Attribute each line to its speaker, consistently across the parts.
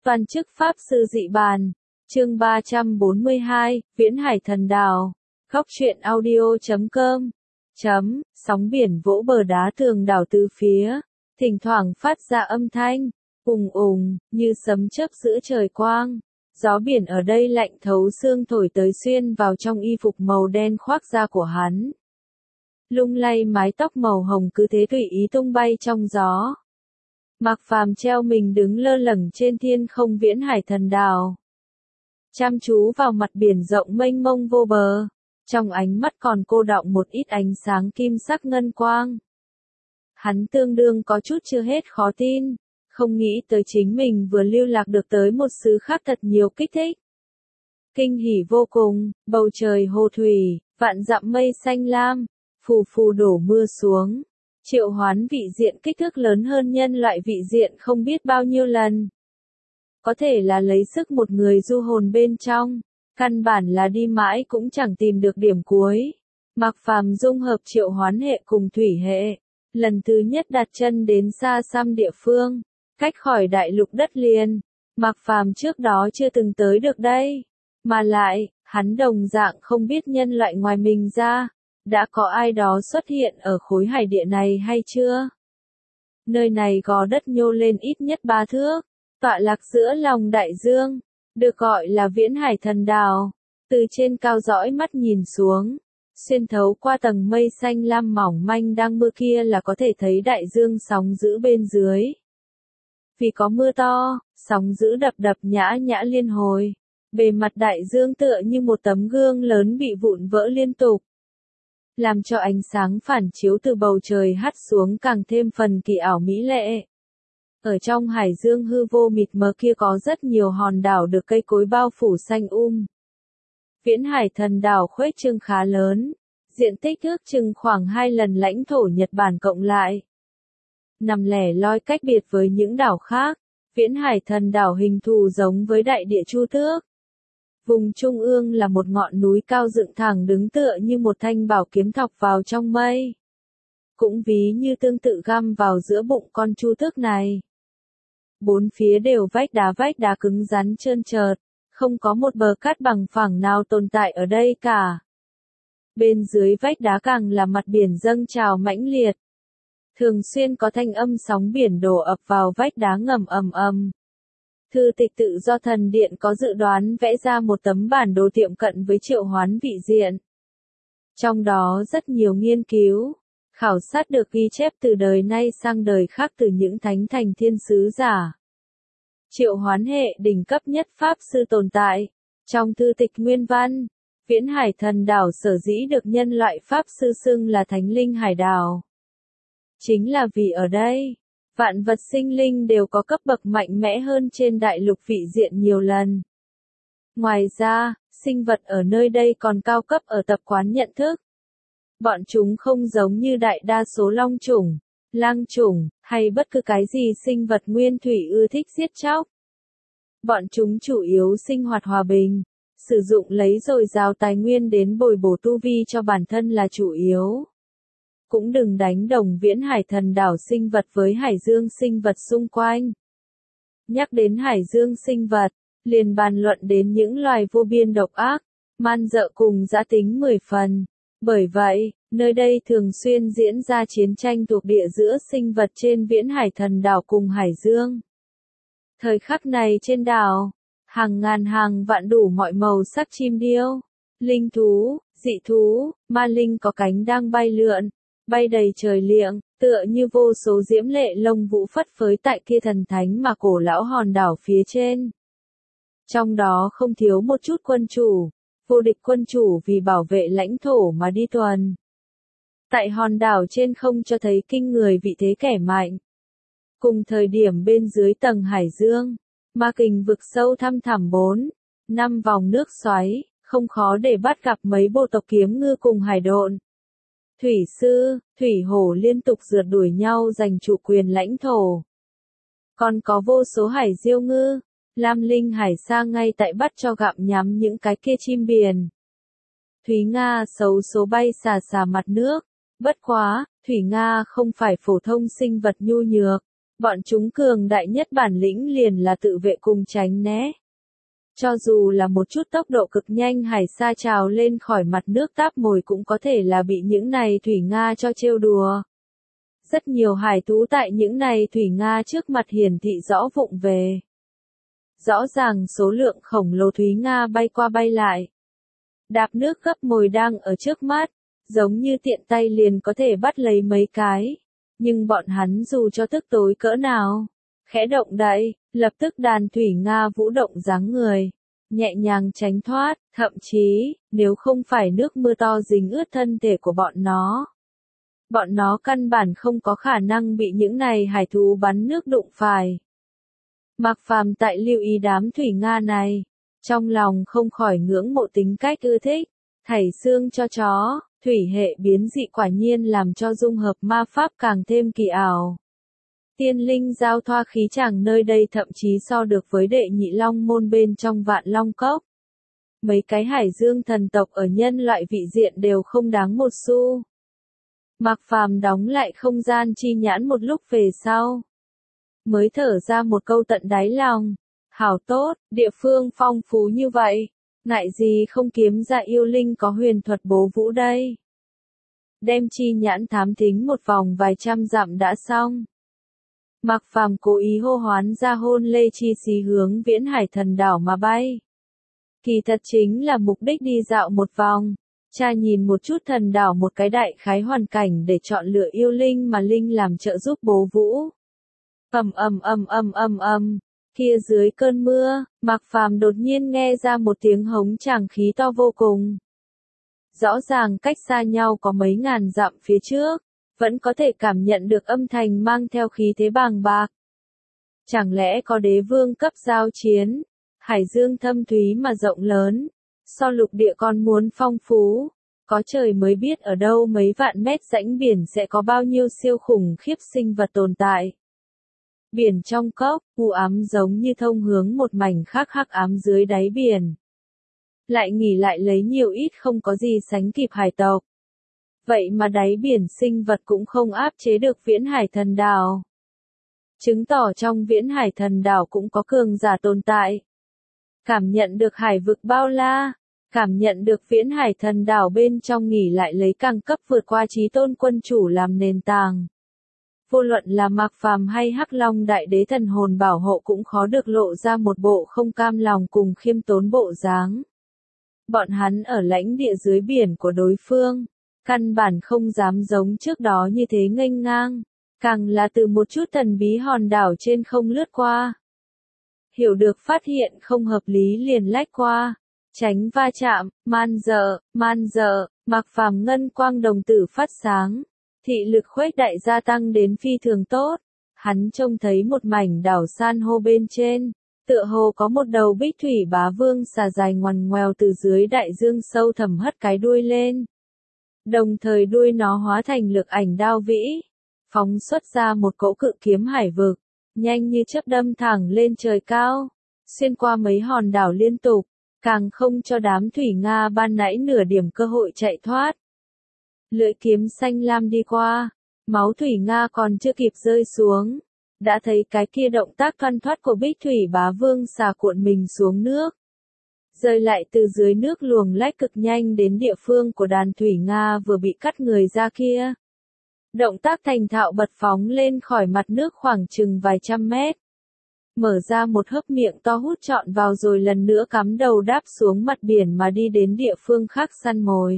Speaker 1: Toàn chức Pháp Sư Dị Bàn, chương 342, Viễn Hải Thần Đảo, Góc truyện audio.com. Sóng biển vỗ bờ đá tường đảo từ phía, thỉnh thoảng phát ra âm thanh, như sấm chớp giữa trời quang. Gió biển ở đây lạnh thấu xương thổi tới xuyên vào trong y phục màu đen khoác da của hắn. Lung lay mái tóc màu hồng cứ thế tùy ý tung bay trong gió. Mạc Phàm treo mình đứng lơ lửng trên thiên không Viễn Hải Thần Đảo. Chăm chú vào mặt biển rộng mênh mông vô bờ, trong ánh mắt còn cô đọng một ít ánh sáng kim sắc ngân quang. Hắn tương đương có chút chưa hết khó tin, không nghĩ tới chính mình vừa lưu lạc được tới một xứ khác thật nhiều kích thích. Kinh hỉ vô cùng, bầu trời hồ thủy, vạn dặm mây xanh lam, phù phù đổ mưa xuống. Triệu hoán vị diện kích thước lớn hơn nhân loại vị diện không biết bao nhiêu lần. Có thể là lấy sức một người du hồn bên trong, căn bản là đi mãi cũng chẳng tìm được điểm cuối. Mạc Phàm dung hợp triệu hoán hệ cùng thủy hệ, lần thứ nhất đặt chân đến xa xăm địa phương, cách khỏi đại lục đất liền. Mạc Phàm trước đó chưa từng tới được đây, mà lại, hắn đồng dạng không biết nhân loại ngoài mình ra, đã có ai đó xuất hiện ở khối hải địa này hay chưa? Nơi này gò đất nhô lên ít nhất 3 thước, tọa lạc giữa lòng đại dương, được gọi là Viễn Hải Thần Đảo. Từ trên cao dõi mắt nhìn xuống, xuyên thấu qua tầng mây xanh lam mỏng manh đang mưa kia là có thể thấy đại dương sóng dữ bên dưới. Vì có mưa to, sóng dữ đập đập nhã nhã liên hồi, bề mặt đại dương tựa như một tấm gương lớn bị vụn vỡ liên tục, làm cho ánh sáng phản chiếu từ bầu trời hắt xuống càng thêm phần kỳ ảo mỹ lệ. Ở trong hải dương hư vô mịt mờ kia có rất nhiều hòn đảo được cây cối bao phủ xanh Viễn Hải Thần Đảo khuếch trương khá lớn, diện tích ước chừng khoảng 2 lần lãnh thổ Nhật Bản cộng lại. Nằm lẻ loi cách biệt với những đảo khác, Viễn Hải Thần Đảo hình thù giống với đại địa Chu Tước. Vùng trung ương là một ngọn núi cao dựng thẳng đứng tựa như một thanh bảo kiếm thọc vào trong mây. Cũng ví như tương tự găm vào giữa bụng con Chu Tước này. Bốn phía đều vách đá cứng rắn trơn trượt, không có một bờ cát bằng phẳng nào tồn tại ở đây cả. Bên dưới vách đá càng là mặt biển dâng trào mãnh liệt. Thường xuyên có thanh âm sóng biển đổ ập vào vách đá ngầm ầm ầm. Thư tịch tự do thần điện có dự đoán vẽ ra một tấm bản đồ tiệm cận với triệu hoán vị diện. Trong đó rất nhiều nghiên cứu, khảo sát được ghi chép từ đời nay sang đời khác từ những thánh thành thiên sứ giả. Triệu hoán hệ đỉnh cấp nhất Pháp Sư tồn tại. Trong thư tịch nguyên văn, Viễn Hải Thần Đảo sở dĩ được nhân loại Pháp Sư xưng là Thánh Linh Hải Đảo. Chính là vì ở đây, vạn vật sinh linh đều có cấp bậc mạnh mẽ hơn trên đại lục vị diện nhiều lần. Ngoài ra, sinh vật ở nơi đây còn cao cấp ở tập quán nhận thức. Bọn chúng không giống như đại đa số long chủng, lang chủng, hay bất cứ cái gì sinh vật nguyên thủy ưa thích giết chóc. Bọn chúng chủ yếu sinh hoạt hòa bình, sử dụng lấy dồi dào tài nguyên đến bồi bổ tu vi cho bản thân là chủ yếu. Cũng đừng đánh đồng Viễn Hải Thần Đảo sinh vật với hải dương sinh vật xung quanh. Nhắc đến hải dương sinh vật, liền bàn luận đến những loài vô biên độc ác, man dợ cùng dã tính 10 phần. Bởi vậy, nơi đây thường xuyên diễn ra chiến tranh thuộc địa giữa sinh vật trên Viễn Hải Thần Đảo cùng hải dương. Thời khắc này trên đảo, hàng ngàn hàng vạn đủ mọi màu sắc chim điêu, linh thú, dị thú, ma linh có cánh đang bay lượn, bay đầy trời liệng, tựa như vô số diễm lệ lông vũ phất phới tại kia thần thánh mà cổ lão hòn đảo phía trên. Trong đó không thiếu một chút quân chủ, vô địch quân chủ vì bảo vệ lãnh thổ mà đi tuần. Tại hòn đảo trên không cho thấy kinh người vị thế kẻ mạnh. Cùng thời điểm bên dưới tầng hải dương, ma kình vực sâu thăm thẳm 4-5 vòng nước xoáy, không khó để bắt gặp mấy bộ tộc kiếm ngư cùng hải độn. Thủy sư, thủy hổ liên tục rượt đuổi nhau giành chủ quyền lãnh thổ. Còn có vô số hải diêu ngư, lam linh hải sa ngay tại bắt cho gặm nhắm những cái kia chim biển. Thúy Nga xấu số bay xà mặt nước. Bất quá, Thủy Nga không phải phổ thông sinh vật nhu nhược, Bọn chúng cường đại nhất bản lĩnh liền là tự vệ cùng tránh né. Cho dù là một chút tốc độ cực nhanh hải sa trào lên khỏi mặt nước táp mồi cũng có thể là bị những này thủy Nga cho trêu đùa. Rất nhiều hải thú tại những này thủy Nga trước mặt hiển thị rõ vụng về. Rõ ràng số lượng khổng lồ thúy Nga bay qua bay lại. Đạp nước gấp mồi đang ở trước mắt, giống như tiện tay liền có thể bắt lấy mấy cái. Nhưng bọn hắn dù cho tức tối cỡ nào, khẽ động đậy, lập tức đàn thủy Nga vũ động dáng người, nhẹ nhàng tránh thoát, thậm chí, nếu không phải nước mưa to dính ướt thân thể của bọn nó căn bản không có khả năng bị những này hải thú bắn nước đụng phải. Mạc Phàm tại lưu ý đám thủy Nga này, trong lòng không khỏi ngưỡng mộ tính cách ưa thích, thảy xương cho chó, thủy hệ biến dị quả nhiên làm cho dung hợp ma pháp càng thêm kỳ ảo. Tiên linh giao thoa khí chàng nơi đây thậm chí so được với đệ nhị long môn bên trong vạn long cốc. Mấy cái hải dương thần tộc ở nhân loại vị diện đều không đáng một xu. Mạc Phàm đóng lại không gian chi nhãn một lúc về sau. Mới thở ra một câu tận đáy lòng. Hảo tốt, địa phương phong phú như vậy. Ngại gì không kiếm ra yêu linh có huyền thuật bố vũ đây. Đem chi nhãn thám thính một vòng vài trăm dặm đã xong. Mạc Phàm cố ý hô hoán ra hôn lê chi xí hướng Viễn Hải Thần Đảo mà bay. Kỳ thật chính là mục đích đi dạo một vòng. Cha nhìn một chút thần đảo một cái đại khái hoàn cảnh để chọn lựa yêu linh mà linh làm trợ giúp bố vũ. Kia dưới cơn mưa, Mạc Phàm đột nhiên nghe ra một tiếng hống tràng khí to vô cùng. Rõ ràng cách xa nhau có mấy ngàn dặm phía trước, vẫn có thể cảm nhận được âm thanh mang theo khí thế bàng bạc. Chẳng lẽ có đế vương cấp giao chiến, hải dương thâm thúy mà rộng lớn, so lục địa còn muốn phong phú, có trời mới biết ở đâu mấy vạn mét rãnh biển sẽ có bao nhiêu siêu khủng khiếp sinh vật tồn tại. Biển trong cốc, u ám giống như thông hướng một mảnh khác hắc ám dưới đáy biển. Lại nghỉ lại lấy nhiều ít không có gì sánh kịp hải tộc. Vậy mà đáy biển sinh vật cũng không áp chế được Viễn Hải Thần Đảo. Chứng tỏ trong Viễn Hải Thần Đảo cũng có cường giả tồn tại. Cảm nhận được hải vực bao la, cảm nhận được Viễn Hải Thần Đảo bên trong nghỉ lại lấy càng cấp vượt qua chí tôn quân chủ làm nền tảng. Vô luận là Mạc Phàm hay Hắc Long Đại Đế thần hồn bảo hộ cũng khó được lộ ra một bộ không cam lòng cùng khiêm tốn bộ dáng. Bọn hắn ở lãnh địa dưới biển của đối phương, căn bản không dám giống trước đó như thế nghênh ngang, càng là từ một chút thần bí hòn đảo trên không lướt qua. Hiểu được phát hiện không hợp lý liền lách qua, tránh va chạm, man dợ, Mạc Phàm ngân quang đồng tử phát sáng. Thị lực khuếch đại gia tăng đến phi thường tốt. Hắn trông thấy một mảnh đảo san hô bên trên, tựa hồ có một đầu bích thủy bá vương xà dài ngoằn ngoèo từ dưới đại dương sâu thẳm hất cái đuôi lên. Đồng thời đuôi nó hóa thành lực ảnh đao vĩ, phóng xuất ra một cỗ cự kiếm hải vực, nhanh như chớp đâm thẳng lên trời cao, xuyên qua mấy hòn đảo liên tục, càng không cho đám thủy Nga ban nãy nửa điểm cơ hội chạy thoát. Lưỡi kiếm xanh lam đi qua, máu thủy Nga còn chưa kịp rơi xuống, đã thấy cái kia động tác thoăn thoắt của bích thủy bá vương xà cuộn mình xuống nước. Rơi lại từ dưới nước luồng lách cực nhanh đến địa phương của đàn thủy Nga vừa bị cắt người ra kia. Động tác thành thạo bật phóng lên khỏi mặt nước khoảng chừng vài trăm mét. Mở ra một hớp miệng to hút trọn vào rồi lần nữa cắm đầu đáp xuống mặt biển mà đi đến địa phương khác săn mồi.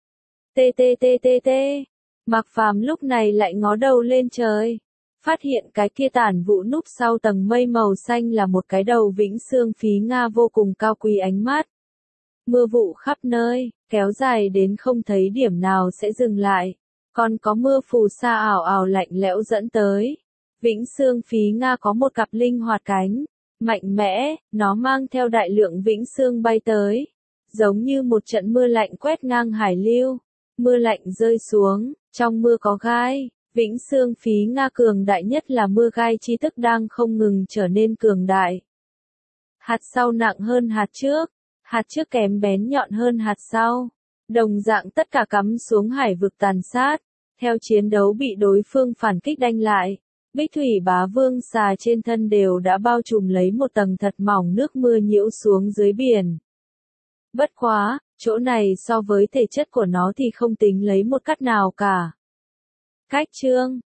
Speaker 1: Mạc Phàm lúc này lại ngó đầu lên trời, phát hiện cái kia tản vụ núp sau tầng mây màu xanh là một cái đầu vĩnh xương phí Nga vô cùng cao quý ánh mắt. Mưa vụ khắp nơi, kéo dài đến không thấy điểm nào sẽ dừng lại, còn có mưa phù sa ảo ảo lạnh lẽo dẫn tới. Vĩnh xương phí Nga có một cặp linh hoạt cánh, mạnh mẽ, nó mang theo đại lượng vĩnh xương bay tới, giống như một trận mưa lạnh quét ngang hải lưu. Mưa lạnh rơi xuống, trong mưa có gai, vĩnh xương phí Nga cường đại nhất là mưa gai chi tức đang không ngừng trở nên cường đại. Hạt sau nặng hơn hạt trước kém bén nhọn hơn hạt sau, đồng dạng tất cả cắm xuống hải vực tàn sát, theo chiến đấu bị đối phương phản kích đánh lại, Bích thủy bá vương xà trên thân đều đã bao trùm lấy một tầng thật mỏng nước mưa nhiễu xuống dưới biển. Bất quá, chỗ này so với thể chất của nó thì không tính lấy một cắt nào cả. Cách chương